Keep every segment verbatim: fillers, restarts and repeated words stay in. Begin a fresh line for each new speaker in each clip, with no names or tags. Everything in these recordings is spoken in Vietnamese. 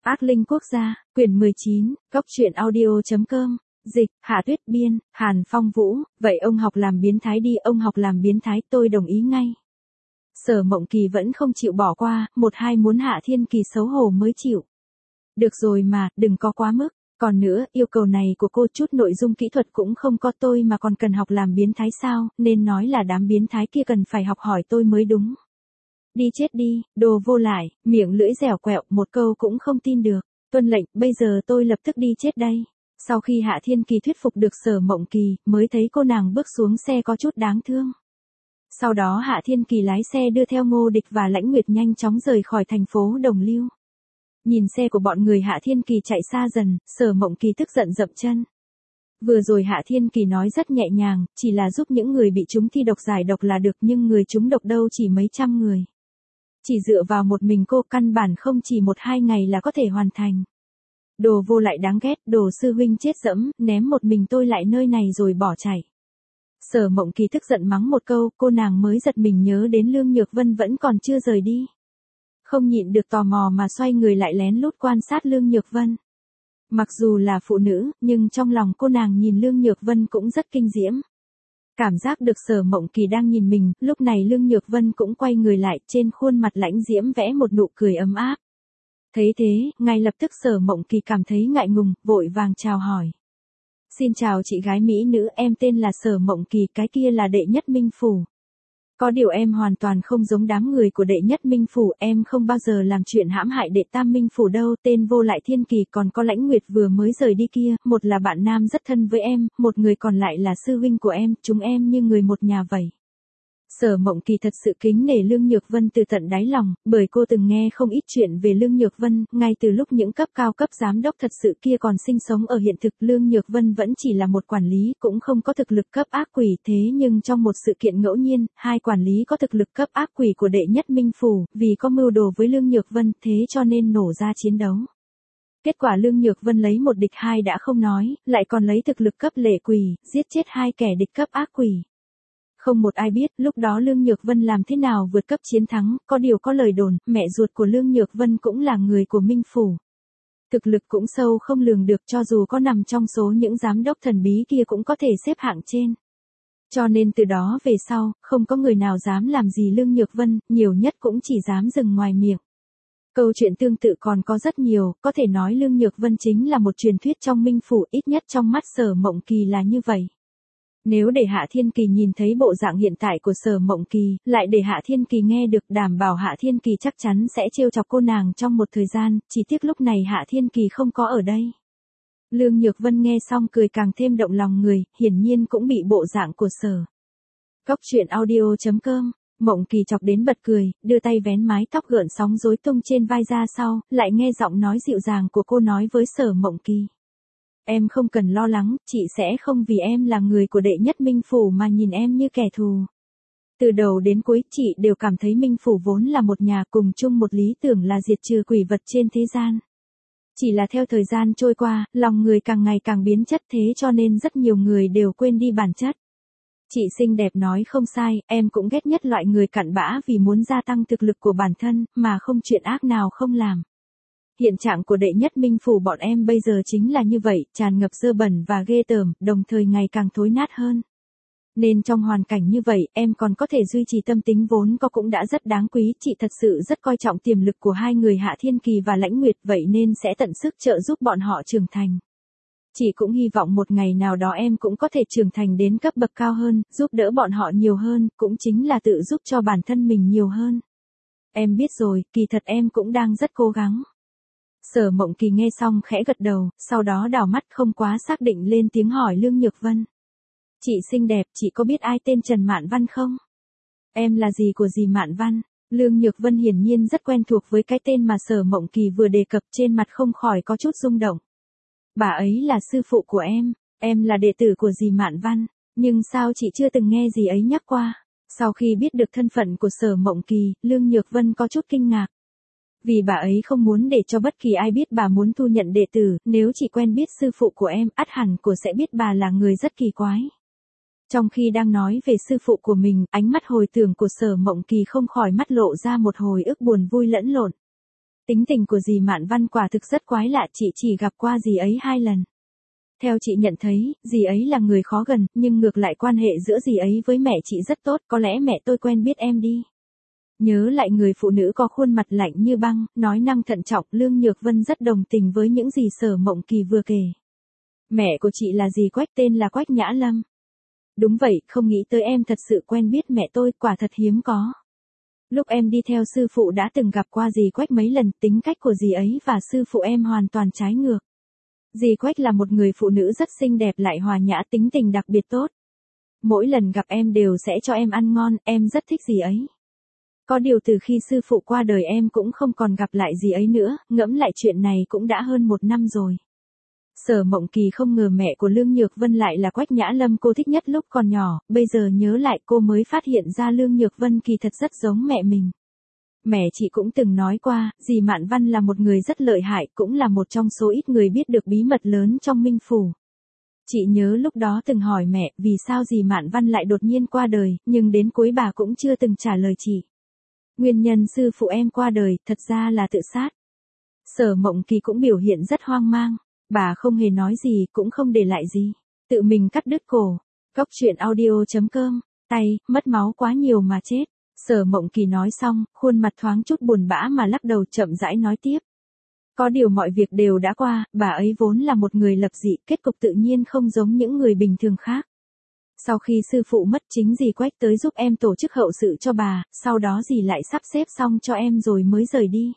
Ác linh quốc gia, quyển mười chín, góc truyện audio.com, dịch, Hạ Tuyết biên, Hàn Phong Vũ, vậy ông học làm biến thái đi, ông học làm biến thái, tôi đồng ý ngay. Sở Mộng Kỳ vẫn không chịu bỏ qua, một hai muốn Hạ Thiên Kỳ xấu hổ mới chịu. Được rồi mà, đừng có quá mức, còn nữa, yêu cầu này của cô chút nội dung kỹ thuật cũng không có tôi mà còn cần học làm biến thái sao, nên nói là đám biến thái kia cần phải học hỏi tôi mới đúng. Đi chết đi, đồ vô lại, miệng lưỡi dẻo quẹo, một câu cũng không tin được. Tuân lệnh, bây giờ tôi lập tức đi chết đây. Sau khi Hạ Thiên Kỳ thuyết phục được Sở Mộng Kỳ, mới thấy cô nàng bước xuống xe có chút đáng thương. Sau đó Hạ Thiên Kỳ lái xe đưa theo Ngô Địch và Lãnh Nguyệt nhanh chóng rời khỏi thành phố Đồng Lưu. Nhìn xe của bọn người Hạ Thiên Kỳ chạy xa dần, Sở Mộng Kỳ tức giận dậm chân. Vừa rồi Hạ Thiên Kỳ nói rất nhẹ nhàng, chỉ là giúp những người bị trúng thi độc giải độc là được, nhưng người trúng độc đâu chỉ mấy trăm người. Chỉ dựa vào một mình cô căn bản không chỉ một hai ngày là có thể hoàn thành. Đồ vô lại đáng ghét, đồ sư huynh chết dẫm, ném một mình tôi lại nơi này rồi bỏ chạy. Sở Mộng Kỳ tức giận mắng một câu, cô nàng mới giật mình nhớ đến Lương Nhược Vân vẫn còn chưa rời đi. Không nhịn được tò mò mà xoay người lại lén lút quan sát Lương Nhược Vân. Mặc dù là phụ nữ, nhưng trong lòng cô nàng nhìn Lương Nhược Vân cũng rất kinh diễm. Cảm giác được Sở Mộng Kỳ đang nhìn mình, lúc này Lương Nhược Vân cũng quay người lại, trên khuôn mặt lãnh diễm vẽ một nụ cười ấm áp. Thấy thế, ngay lập tức Sở Mộng Kỳ cảm thấy ngại ngùng, vội vàng chào hỏi. Xin chào chị gái mỹ nữ, em tên là Sở Mộng Kỳ, cái kia là Đệ Nhất Minh Phủ. Có điều em hoàn toàn không giống đám người của Đệ Nhất Minh Phủ, em không bao giờ làm chuyện hãm hại Đệ Tam Minh Phủ đâu, tên vô lại Thiên Kỳ, còn có Lãnh Nguyệt vừa mới rời đi kia, một là bạn nam rất thân với em, một người còn lại là sư huynh của em, chúng em như người một nhà vậy. Sở Mộng Kỳ thật sự kính nể Lương Nhược Vân từ tận đáy lòng, bởi cô từng nghe không ít chuyện về Lương Nhược Vân, ngay từ lúc những cấp cao cấp giám đốc thật sự kia còn sinh sống ở hiện thực, Lương Nhược Vân vẫn chỉ là một quản lý, cũng không có thực lực cấp ác quỷ, thế nhưng trong một sự kiện ngẫu nhiên, hai quản lý có thực lực cấp ác quỷ của Đệ Nhất Minh Phủ, vì có mưu đồ với Lương Nhược Vân, thế cho nên nổ ra chiến đấu. Kết quả Lương Nhược Vân lấy một địch hai đã không nói, lại còn lấy thực lực cấp lệ quỷ, giết chết hai kẻ địch cấp ác quỷ. Không một ai biết, lúc đó Lương Nhược Vân làm thế nào vượt cấp chiến thắng, có điều có lời đồn, mẹ ruột của Lương Nhược Vân cũng là người của Minh Phủ. Thực lực cũng sâu không lường được, cho dù có nằm trong số những giám đốc thần bí kia cũng có thể xếp hạng trên. Cho nên từ đó về sau, không có người nào dám làm gì Lương Nhược Vân, nhiều nhất cũng chỉ dám dừng ngoài miệng. Câu chuyện tương tự còn có rất nhiều, có thể nói Lương Nhược Vân chính là một truyền thuyết trong Minh Phủ, ít nhất trong mắt Sở Mộng Kỳ là như vậy. Nếu để Hạ Thiên Kỳ nhìn thấy bộ dạng hiện tại của Sở Mộng Kỳ, lại để Hạ Thiên Kỳ nghe được, đảm bảo Hạ Thiên Kỳ chắc chắn sẽ trêu chọc cô nàng trong một thời gian, chỉ tiếc lúc này Hạ Thiên Kỳ không có ở đây. Lương Nhược Vân nghe xong cười càng thêm động lòng người, hiển nhiên cũng bị bộ dạng của Sở. Góc truyện audio.com, Mộng Kỳ chọc đến bật cười, đưa tay vén mái tóc gợn sóng rối tung trên vai ra sau, lại nghe giọng nói dịu dàng của cô nói với Sở Mộng Kỳ. Em không cần lo lắng, chị sẽ không vì em là người của Đệ Nhất Minh Phủ mà nhìn em như kẻ thù. Từ đầu đến cuối, chị đều cảm thấy Minh Phủ vốn là một nhà, cùng chung một lý tưởng là diệt trừ quỷ vật trên thế gian. Chỉ là theo thời gian trôi qua, lòng người càng ngày càng biến chất, thế cho nên rất nhiều người đều quên đi bản chất. Chị xinh đẹp nói không sai, em cũng ghét nhất loại người cặn bã vì muốn gia tăng thực lực của bản thân, mà không chuyện ác nào không làm. Hiện trạng của Đệ Nhất Minh Phủ bọn em bây giờ chính là như vậy, tràn ngập dơ bẩn và ghê tởm, đồng thời ngày càng thối nát hơn. Nên trong hoàn cảnh như vậy, em còn có thể duy trì tâm tính vốn có cũng đã rất đáng quý, chị thật sự rất coi trọng tiềm lực của hai người Hạ Thiên Kỳ và Lãnh Nguyệt, vậy nên sẽ tận sức trợ giúp bọn họ trưởng thành. Chị cũng hy vọng một ngày nào đó em cũng có thể trưởng thành đến cấp bậc cao hơn, giúp đỡ bọn họ nhiều hơn, cũng chính là tự giúp cho bản thân mình nhiều hơn. Em biết rồi, kỳ thật em cũng đang rất cố gắng. Sở Mộng Kỳ nghe xong khẽ gật đầu, sau đó đảo mắt không quá xác định lên tiếng hỏi Lương Nhược Vân. Chị xinh đẹp, chị có biết ai tên Trần Mạn Văn không? Em là gì của dì Mạn Văn? Lương Nhược Vân hiển nhiên rất quen thuộc với cái tên mà Sở Mộng Kỳ vừa đề cập, trên mặt không khỏi có chút rung động. Bà ấy là sư phụ của em, em là đệ tử của dì Mạn Văn, nhưng sao chị chưa từng nghe dì ấy nhắc qua? Sau khi biết được thân phận của Sở Mộng Kỳ, Lương Nhược Vân có chút kinh ngạc. Vì bà ấy không muốn để cho bất kỳ ai biết bà muốn thu nhận đệ tử, nếu chỉ quen biết sư phụ của em, ắt hẳn cô sẽ biết bà là người rất kỳ quái. Trong khi đang nói về sư phụ của mình, ánh mắt hồi tưởng của Sở Mộng Kỳ không khỏi mắt lộ ra một hồi ức buồn vui lẫn lộn. Tính tình của dì Mạn Văn quả thực rất quái lạ, chị chỉ gặp qua dì ấy hai lần. Theo chị nhận thấy, dì ấy là người khó gần, nhưng ngược lại quan hệ giữa dì ấy với mẹ chị rất tốt, có lẽ mẹ tôi quen biết em đi. Nhớ lại người phụ nữ có khuôn mặt lạnh như băng, nói năng thận trọng, Lương Nhược Vân rất đồng tình với những gì Sở Mộng Kỳ vừa kể. Mẹ của chị là dì Quách, tên là Quách Nhã Lâm. Đúng vậy, không nghĩ tới em thật sự quen biết mẹ tôi, quả thật hiếm có. Lúc em đi theo sư phụ đã từng gặp qua dì Quách mấy lần, tính cách của dì ấy và sư phụ em hoàn toàn trái ngược. Dì Quách là một người phụ nữ rất xinh đẹp lại hòa nhã, tính tình đặc biệt tốt. Mỗi lần gặp em đều sẽ cho em ăn ngon, em rất thích dì ấy. Có điều từ khi sư phụ qua đời em cũng không còn gặp lại dì ấy nữa, ngẫm lại chuyện này cũng đã hơn một năm rồi. Sở Mộng Kỳ không ngờ mẹ của Lương Nhược Vân lại là Quách Nhã Lâm cô thích nhất lúc còn nhỏ, bây giờ nhớ lại cô mới phát hiện ra Lương Nhược Vân kỳ thật rất giống mẹ mình. Mẹ chị cũng từng nói qua, dì Mạn Văn là một người rất lợi hại, cũng là một trong số ít người biết được bí mật lớn trong Minh Phủ. Chị nhớ lúc đó từng hỏi mẹ vì sao dì Mạn Văn lại đột nhiên qua đời, nhưng đến cuối bà cũng chưa từng trả lời chị. Nguyên nhân sư phụ em qua đời thật ra là tự sát. Sở Mộng Kỳ cũng biểu hiện rất hoang mang. Bà không hề nói gì, cũng không để lại gì. Tự mình cắt đứt cổ. Cóc truyện audio chấm com. Tay, mất máu quá nhiều mà chết. Sở Mộng Kỳ nói xong, khuôn mặt thoáng chút buồn bã mà lắc đầu chậm rãi nói tiếp. Có điều mọi việc đều đã qua, bà ấy vốn là một người lập dị, kết cục tự nhiên không giống những người bình thường khác. Sau khi sư phụ mất chính dì Quách tới giúp em tổ chức hậu sự cho bà, sau đó dì lại sắp xếp xong cho em rồi mới rời đi.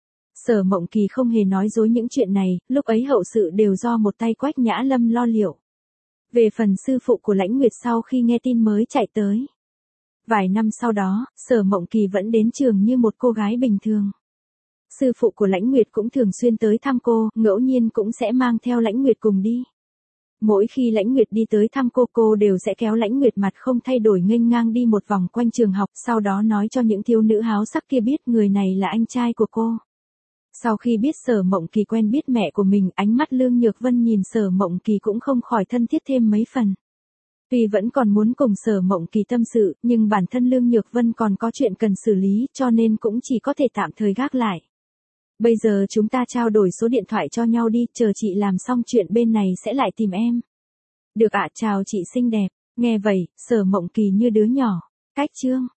Sở Mộng Kỳ không hề nói dối những chuyện này, lúc ấy hậu sự đều do một tay Quách Nhã Lâm lo liệu. Về phần sư phụ của Lãnh Nguyệt sau khi nghe tin mới chạy tới. Vài năm sau đó, Sở Mộng Kỳ vẫn đến trường như một cô gái bình thường. Sư phụ của Lãnh Nguyệt cũng thường xuyên tới thăm cô, ngẫu nhiên cũng sẽ mang theo Lãnh Nguyệt cùng đi. Mỗi khi Lãnh Nguyệt đi tới thăm cô, cô đều sẽ kéo Lãnh Nguyệt mặt không thay đổi nghênh ngang đi một vòng quanh trường học, sau đó nói cho những thiếu nữ háo sắc kia biết người này là anh trai của cô. Sau khi biết Sở Mộng Kỳ quen biết mẹ của mình, ánh mắt Lương Nhược Vân nhìn Sở Mộng Kỳ cũng không khỏi thân thiết thêm mấy phần. Tuy vẫn còn muốn cùng Sở Mộng Kỳ tâm sự, nhưng bản thân Lương Nhược Vân còn có chuyện cần xử lý, cho nên cũng chỉ có thể tạm thời gác lại. Bây giờ chúng ta trao đổi số điện thoại cho nhau đi, chờ chị làm xong chuyện bên này sẽ lại tìm em. Được ạ, chào chị xinh đẹp. Nghe vậy, Sở Mộng Kỳ như đứa nhỏ. Cách chương.